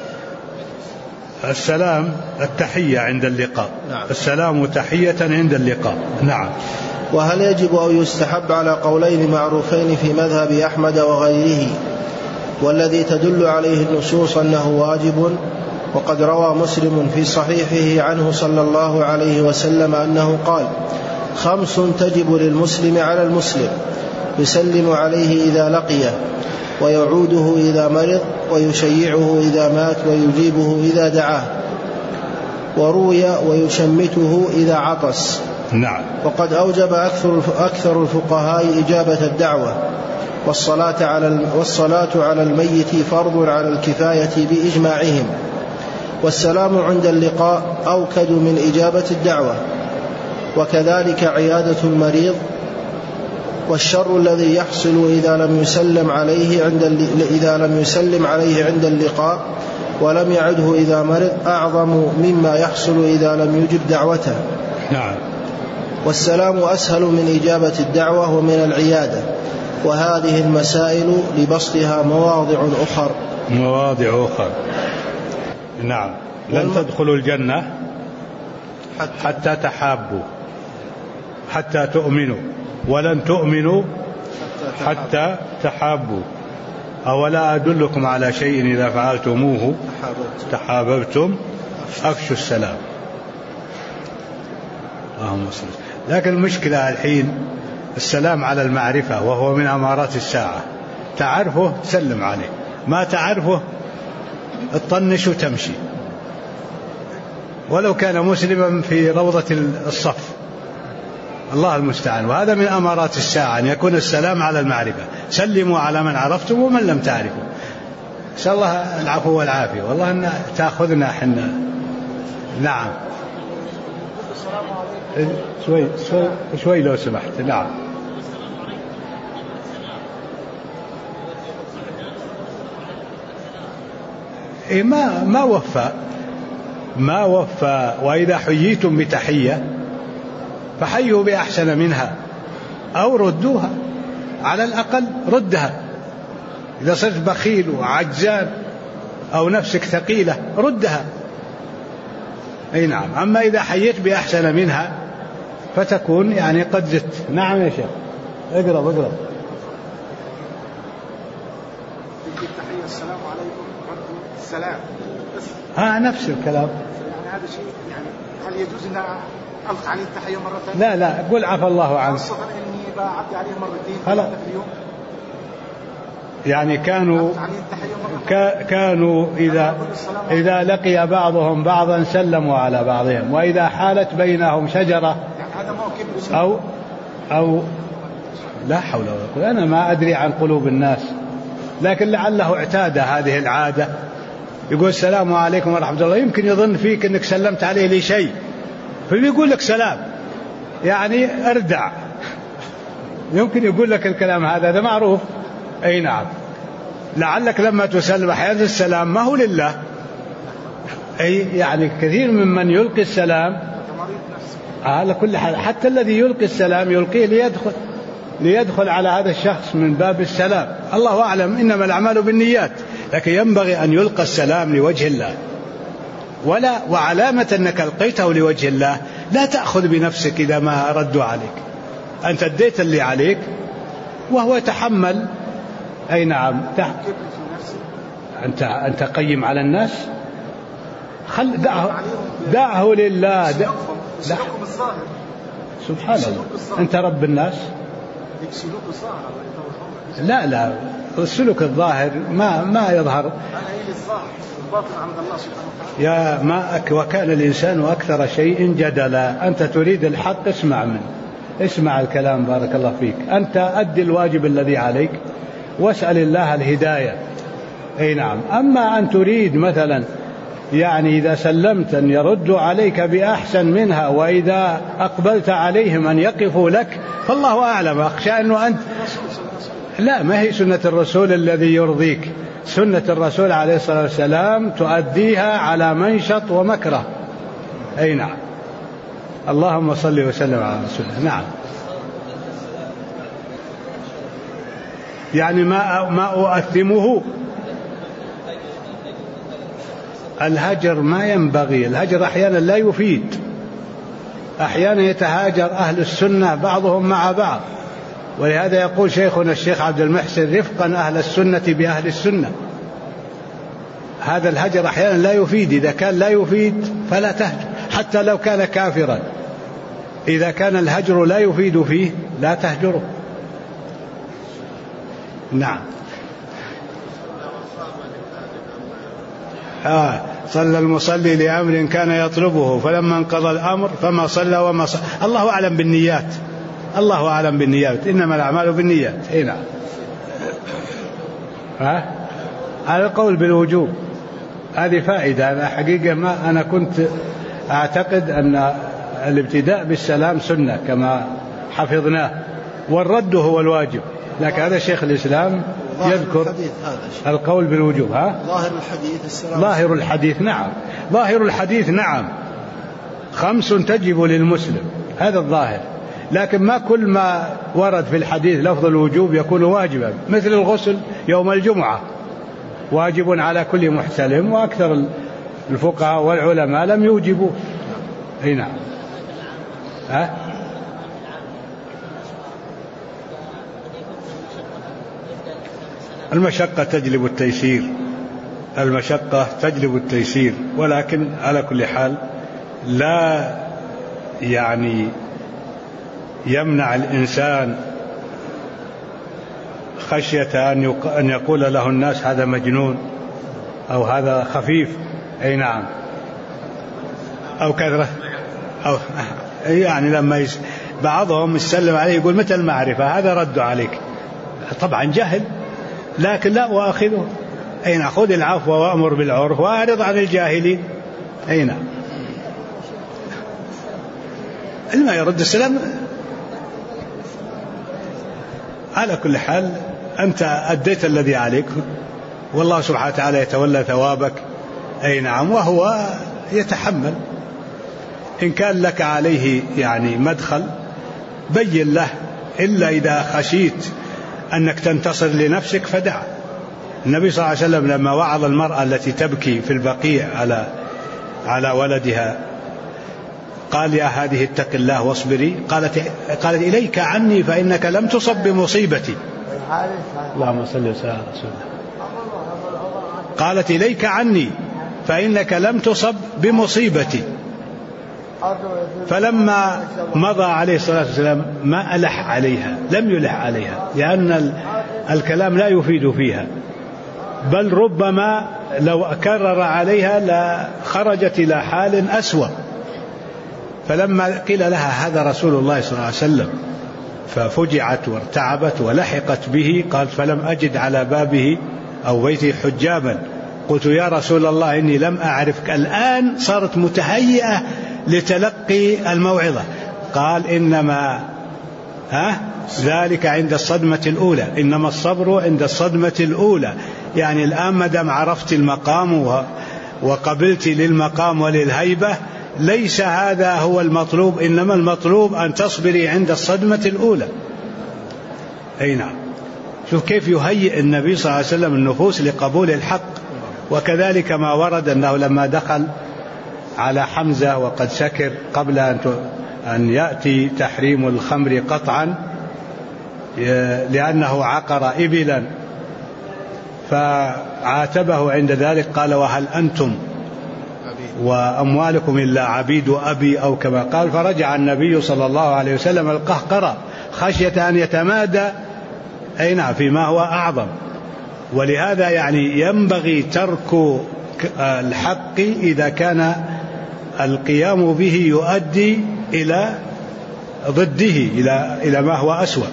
السلام التحية عند اللقاء. نعم. السلام تحية عند اللقاء. نعم. وهل يجب أو يستحب على قولين معروفين في مذهب أحمد وغيره، والذي تدل عليه النصوص أنه واجب. وقد روى مسلم في صحيحه عنه صلى الله عليه وسلم أنه قال: 5 تجب للمسلم على المسلم: يسلم عليه إذا لقيه، ويعوده إذا مرض، ويشيعه إذا مات، ويجيبه إذا دعاه، وروي ويشمته إذا عطس. نعم. وقد أوجب أكثر الفقهاء إجابة الدعوة، والصلاة على الميت فرض على الكفاية بإجماعهم، والسلام عند اللقاء أوكد من إجابة الدعوة، وكذلك عيادة المريض. والشر الذي يحصل إذا لم يسلم عليه عند اللقاء ولم يعده إذا مرض أعظم مما يحصل إذا لم يجب دعوته. نعم. والسلام أسهل من إجابة الدعوة ومن العيادة. وهذه المسائل لبسطها مواضع أخر. نعم. لن تدخلوا الجنة حتى تحابوا، حتى تؤمنوا، ولن تؤمنوا حتى تحابوا. أولا أدلكم على شيء إذا فعلتموه تحاببتم أفشوا السلام. اللهم صل. لكن المشكلة الحين السلام على المعرفة، وهو من أمارات الساعة. تعرفه سلم عليه، ما تعرفه اطنش وتمشي، ولو كان مسلما في روضة الصف. الله المستعان. وهذا من أمارات الساعة، أن يكون السلام على المعرفة. سلموا على من عرفتم ومن لم تعرفوا. نسأل الله العفو والعافية. والله أن تأخذنا حنا. نعم. شوي لو سمحت. نعم. ما وفى. وإذا حييتم بتحية فحيوا بأحسن منها أو ردوها، على الأقل ردها. إذا صرت بخيل وعجزان أو نفسك ثقيلة ردها. أي نعم. أما إذا حييت بأحسن منها فتكون يعني قد زدت. نعم يا شيخ. اقرأ. السلام عليكم. السلام نفس الكلام. يعني هذا شيء، يعني هل يجوز أن ألقى عليه التحية مرة ثانية؟ لا قل عفى الله عنك. خاصة إني بعدي عليه مرتين في اليوم. يعني كانوا إذا لقي بعضهم بعضا سلموا على بعضهم، وإذا حالت بينهم شجرة أو لا حول ولا قوة. أنا ما أدري عن قلوب الناس، لكن لعله اعتاد هذه العادة. يقول السلام عليكم ورحمة الله، يمكن يظن فيك أنك سلمت عليه لشيء فيقول لك سلام، يعني أردع. يمكن يقول لك الكلام هذا معروف. أي نعم. لعلك لما تسلم أحيانا السلام ما هو لله. أي يعني كثير ممن يلقي السلام على كل حال، حتى الذي يلقي السلام يلقيه ليدخل على هذا الشخص من باب السلام. الله أعلم، إنما الأعمال بالنيات، لكن ينبغي أن يلقى السلام لوجه الله. وعلامة أنك ألقيته لوجه الله لا تأخذ بنفسك إذا ما ردوا عليك. أنت اديت اللي عليك وهو يتحمل. أي نعم. أنت قيم على الناس. دعه لله. سبحان الله. أنت رب الناس. لا السلوك الظاهر ما يظهر. يا وكان الإنسان أكثر شيء جدلا. أنت تريد الحق اسمع منه، اسمع الكلام بارك الله فيك. أنت أدي الواجب الذي عليك واسأل الله الهداية. أي نعم. أما أن تريد مثلا يعني إذا سلمت أن يردوا عليك بأحسن منها، وإذا أقبلت عليهم أن يقفوا لك، فالله أعلم. أخشى أنه أنت لا، ما هي سنة الرسول الذي يرضيك. سنة الرسول عليه الصلاة والسلام تؤديها على منشط ومكره. أي نعم. اللهم صل وسلم على رسوله. نعم. يعني ما أؤثمه. الهجر ما ينبغي. الهجر أحيانا لا يفيد. أحيانا يتهاجر أهل السنة بعضهم مع بعض، ولهذا يقول شيخنا الشيخ عبد المحسن رفقا أهل السنة بأهل السنة. هذا الهجر أحيانا لا يفيد. إذا كان لا يفيد فلا تهجر، حتى لو كان كافرا. إذا كان الهجر لا يفيد فيه لا تهجره. نعم. صلى المصلي لأمر كان يطلبه فلما انقضى الأمر فما صلى وما صلى. الله أعلم بالنيات. الله أعلم بالنيات. إنما الأعمال بالنيات. إيه نعم. على القول بالوجوب هذه فائدة. أنا حقيقة ما أنا كنت أعتقد أن الابتداء بالسلام سنة كما حفظناه، والرد هو الواجب، لكن هذا شيخ الإسلام يذكر القول بالوجوب. ظاهر الحديث السلام. ظاهر الحديث نعم. ظاهر الحديث نعم. 5 تجب للمسلم، هذا الظاهر. لكن ما كل ما ورد في الحديث لفظ الوجوب يكون واجبا، مثل الغسل يوم الجمعة واجب على كل محتلم، وأكثر الفقهاء والعلماء لم يوجبوا. أي نعم. المشقة تجلب التيسير. المشقة تجلب التيسير، ولكن على كل حال لا يعني يمنع الإنسان خشية أن يقول له الناس هذا مجنون أو هذا خفيف. أي نعم. أو كثرة أو يعني لما بعضهم يسلم عليه يقول متى المعرفة، هذا رد عليك. طبعا جهل، لكن لا أؤاخذه. أي نعم. خذ العفو وأمر بالعرف وأعرض عن الجاهلين. أي نعم. لما يرد السلام. على كل حال أنت أديت الذي عليك، والله سبحانه وتعالى يتولى ثوابك. أي نعم. وهو يتحمل. إن كان لك عليه يعني مدخل بين له، إلا إذا خشيت أنك تنتصر لنفسك فدع. النبي صلى الله عليه وسلم لما وعظ المرأة التي تبكي في البقيع على ولدها قال يا هذه اتق الله واصبري. قالت إليك عني فإنك لم تصب بمصيبتي. اللهم صل وسلم على رسول الله. قالت إليك عني فإنك لم تصب بمصيبتي. فلما مضى عليه الصلاة والسلام ما ألح عليها، لم يلح عليها، لأن الكلام لا يفيد فيها، بل ربما لو كرر عليها لخرجت إلى حال أسوأ. فلما قيل لها هذا رسول الله صلى الله عليه وسلم ففجعت وارتعبت ولحقت به. قالت فلم أجد على بابه أو بيته حجابا، قلت يا رسول الله إني لم أعرفك. الآن صارت متهيئة لتلقي الموعظة. قال إنما ذلك عند الصدمة الأولى، إنما الصبر عند الصدمة الأولى. يعني الآن مدام عرفت المقام وقبلت للمقام وللهيبة، ليس هذا هو المطلوب، إنما المطلوب أن تصبري عند الصدمة الأولى. أي نعم. شوف كيف يهيئ النبي صلى الله عليه وسلم النفوس لقبول الحق. وكذلك ما ورد أنه لما دخل على حمزة وقد سكر قبل أن يأتي تحريم الخمر قطعا لأنه عقر إبلا، فعاتبه عند ذلك قال وهل أنتم وأموالكم إلا عبيد أبي أو كما قال. فرجع النبي صلى الله عليه وسلم القهقرة خشية أن يتمادى أي نعم فيما هو أعظم. ولهذا يعني ينبغي ترك الحق إذا كان القيام به يؤدي إلى ضده إلى ما هو أسوأ.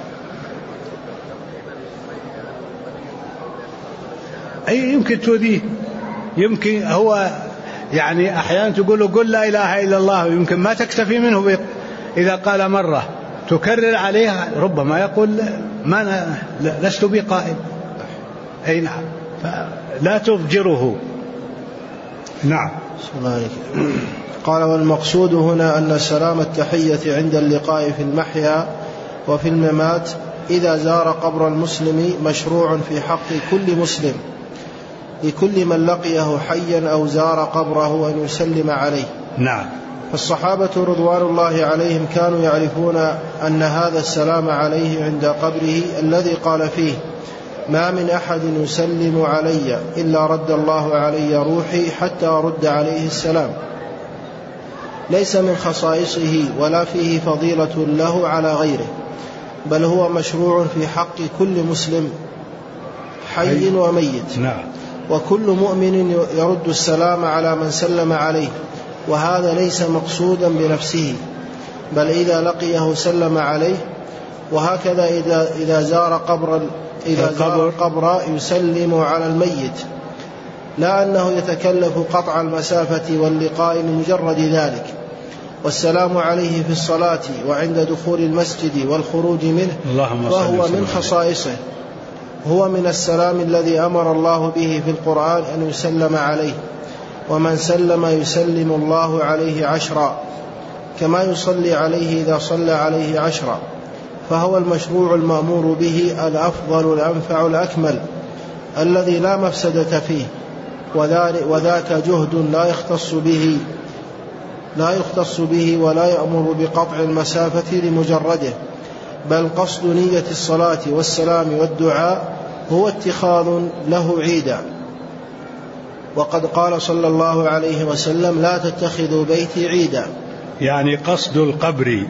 أي يمكن تؤذيه، يمكن هو يعني أحيانا تقول له قل لا إله إلا الله، يمكن ما تكتفي منه إذا قال مرة تكرر عليه ربما يقول ما لست بقائل. أي نعم، فلا تضجره. نعم. قال والمقصود هنا أن سلام التحية عند اللقاء في المحيا وفي الممات إذا زار قبر المسلم مشروع في حق كل مسلم لكل من لقيه حيا أو زار قبره أن يسلم عليه. نعم. فالصحابة رضوان الله عليهم كانوا يعرفون أن هذا السلام عليه عند قبره الذي قال فيه ما من أحد يسلم علي إلا رد الله علي روحي حتى أرد عليه السلام، ليس من خصائصه ولا فيه فضيلة له على غيره، بل هو مشروع في حق كل مسلم حي وميت. نعم. وكل مؤمن يرد السلام على من سلم عليه، وهذا ليس مقصودا بنفسه، بل إذا لقيه سلم عليه. وهكذا إذا زار قبر يسلم على الميت، لا أنه يتكلف قطع المسافة واللقاء لمجرد ذلك. والسلام عليه في الصلاة وعند دخول المسجد والخروج منه وهو من خصائصه، هو من السلام الذي أمر الله به في القرآن أن يسلم عليه، ومن سلم يسلم الله عليه 10 كما يصلي عليه إذا صلى عليه 10، فهو المشروع المأمور به الأفضل الأنفع الأكمل الذي لا مفسدة فيه، وذاك جهد لا يختص به ولا يأمر بقطع المسافة لمجرده، بل قصد نية الصلاة والسلام والدعاء هو اتخاذ له عيدا. وقد قال صلى الله عليه وسلم لا تتخذوا بيتي عيدا، يعني قصد القبر.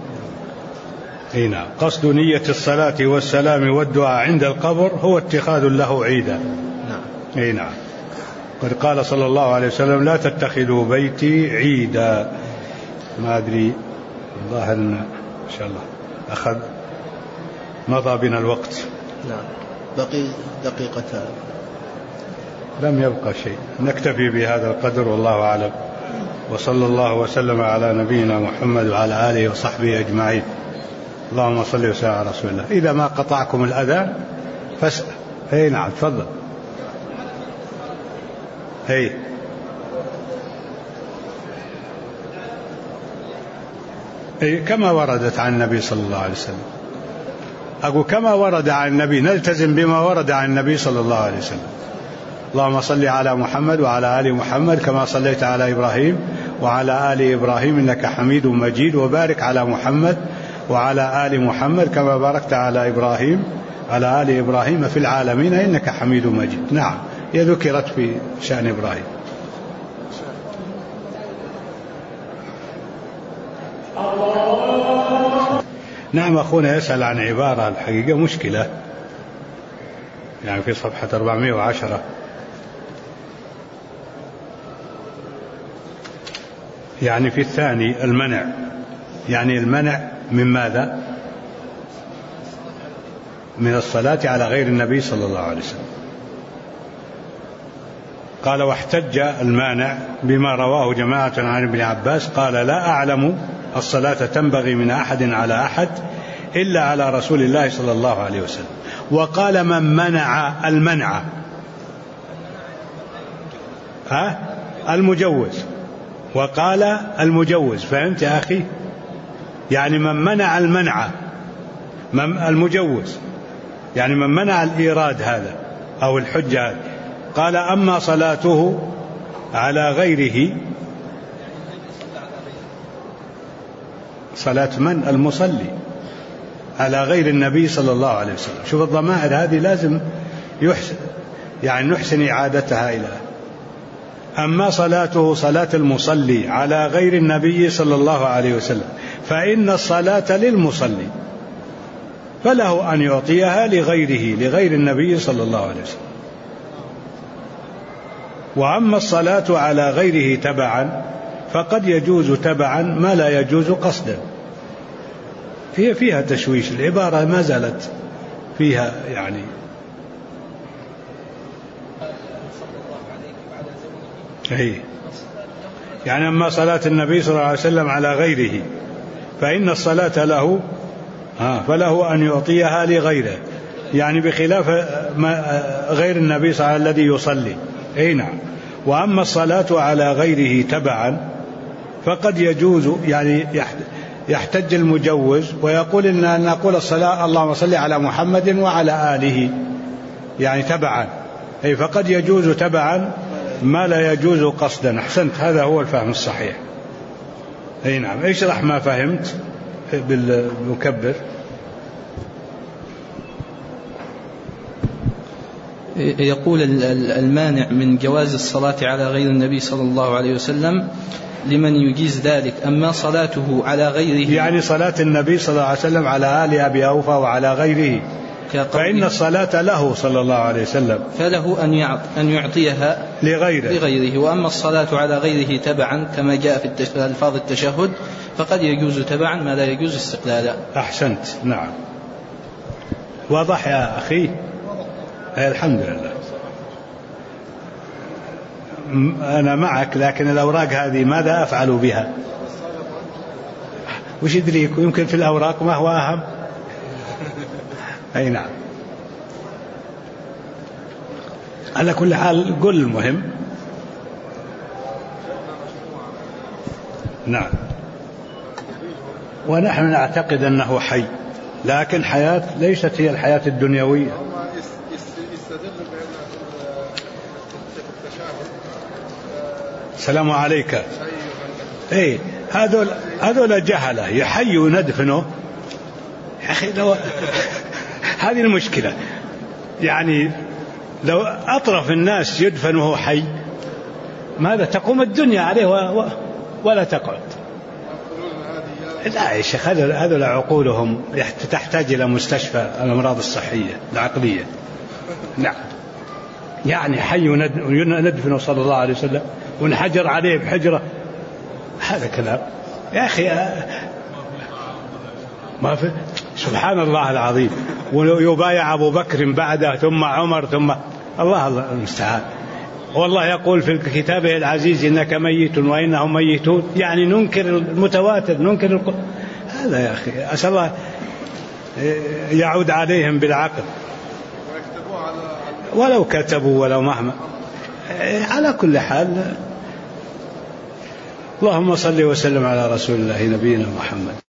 هنا قصد نية الصلاة والسلام والدعاء عند القبر هو اتخاذ له عيدا. نعم. نعم. قد قال صلى الله عليه وسلم لا تتخذوا بيتي عيدا. ما أدري الظاهر إن شاء الله مضى بنا الوقت. نعم. بقي دقيقتان. لم يبقى شيء، نكتفي بهذا القدر والله أعلم، وصلى الله وسلم على نبينا محمد وعلى آله وصحبه أجمعين. اللهم صل وسلم على رسول الله. إذا ما قطعكم الأذان فاسأل. أي نعم تفضل. أي كما وردت عن النبي صلى الله عليه وسلم. أقول كما ورد عن النبي، نلتزم بما ورد عن النبي صلى الله عليه وسلم. اللهم صل على محمد وعلى آل محمد كما صليت على إبراهيم وعلى آل إبراهيم إنك حميد مجيد، وبارك على محمد وعلى آل محمد كما باركت على إبراهيم على آل إبراهيم في العالمين إنك حميد مجيد. نعم، هي ذكرت في شأن إبراهيم. نعم. أخونا يسأل عن عبارة الحقيقة مشكلة، يعني في صفحة 410 يعني في الثاني المنع، يعني المنع من ماذا؟ من الصلاة على غير النبي صلى الله عليه وسلم. قال واحتج المانع بما رواه جماعة عن ابن عباس قال لا أعلم الصلاة تنبغي من أحد على أحد إلا على رسول الله صلى الله عليه وسلم. وقال من منع المنع المجوز، وقال المجوز. فهمت يا أخي؟ يعني من منع المنع المجوز، يعني من منع الإيراد هذا أو الحجة هذا. قال أما صلاته على غيره، صلاة من؟ المصلي على غير النبي صلى الله عليه وسلم. شوف الضمائر هذه لازم يحسن، يعني نحسن إعادتها إلى. أما صلاته صلاة المصلي على غير النبي صلى الله عليه وسلم فإن الصلاة للمصلي، فله أن يعطيها لغير النبي صلى الله عليه وسلم. وأما الصلاة على غيره تبعا فقد يجوز تبعا ما لا يجوز قصدا. فيها تشويش، العبارة ما زالت فيها يعني أما صلاة النبي صلى الله عليه وسلم على غيره فإن الصلاة له فله أن يعطيها لغيره، يعني بخلاف غير النبي صلى الله عليه وسلم الذي يصلي. نعم. وأما الصلاة على غيره تبعا فقد يجوز، يعني يحتج المجوز ويقول إن نقول الصلاة اللهم صل على محمد وعلى آله يعني تبعا، فقد يجوز تبعا ما لا يجوز قصدا. أحسنت، هذا هو الفهم الصحيح. نعم. اشرح ما فهمت بالمكبر. يقول المانع من جواز الصلاة على غير النبي صلى الله عليه وسلم لمن يجيز ذلك، أما صلاته على غيره يعني صلاة النبي صلى الله عليه وسلم على آل أبي أوفى وعلى غيره، فإن الصلاة له صلى الله عليه وسلم فله أن يعطيها لغيره. وأما الصلاة على غيره تبعا كما جاء في ألفاظ التشهد فقد يجوز تبعا ما لا يجوز استقلالا. أحسنت. نعم. واضح يا أخي؟ الحمد لله. أنا معك، لكن الأوراق هذه ماذا أفعل بها؟ وش يدريك، يمكن في الأوراق ما هو أهم. نعم. على كل حال قل المهم. نعم. ونحن نعتقد أنه حي، لكن حياة ليست هي الحياة الدنيوية. السلام عليك. هذول جهلة يحيي وندفنه يا أخي. هذه المشكلة، يعني لو أطرف الناس يدفن وهو حي ماذا تقوم الدنيا عليه ولا تقعد. لا يا شيخ، هذول عقولهم تحتاج إلى مستشفى الأمراض الصحية العقلية. نعم. يعني حي وندفنه صلى الله عليه وسلم ونحجر عليه بحجرة، هذا كلام يا أخي. ما في، سبحان الله العظيم. ويبايع أبو بكر بعده ثم عمر ثم الله المستعان. والله يقول في كتابه العزيز إنك ميت وإنهم ميتون، يعني ننكر المتواتر، ننكر هذا يا أخي. أسأل الله يعود عليهم بالعقل، ولو كتبوا ولو مهما. على كل حال، اللهم صل وسلم على رسول الله نبينا محمد.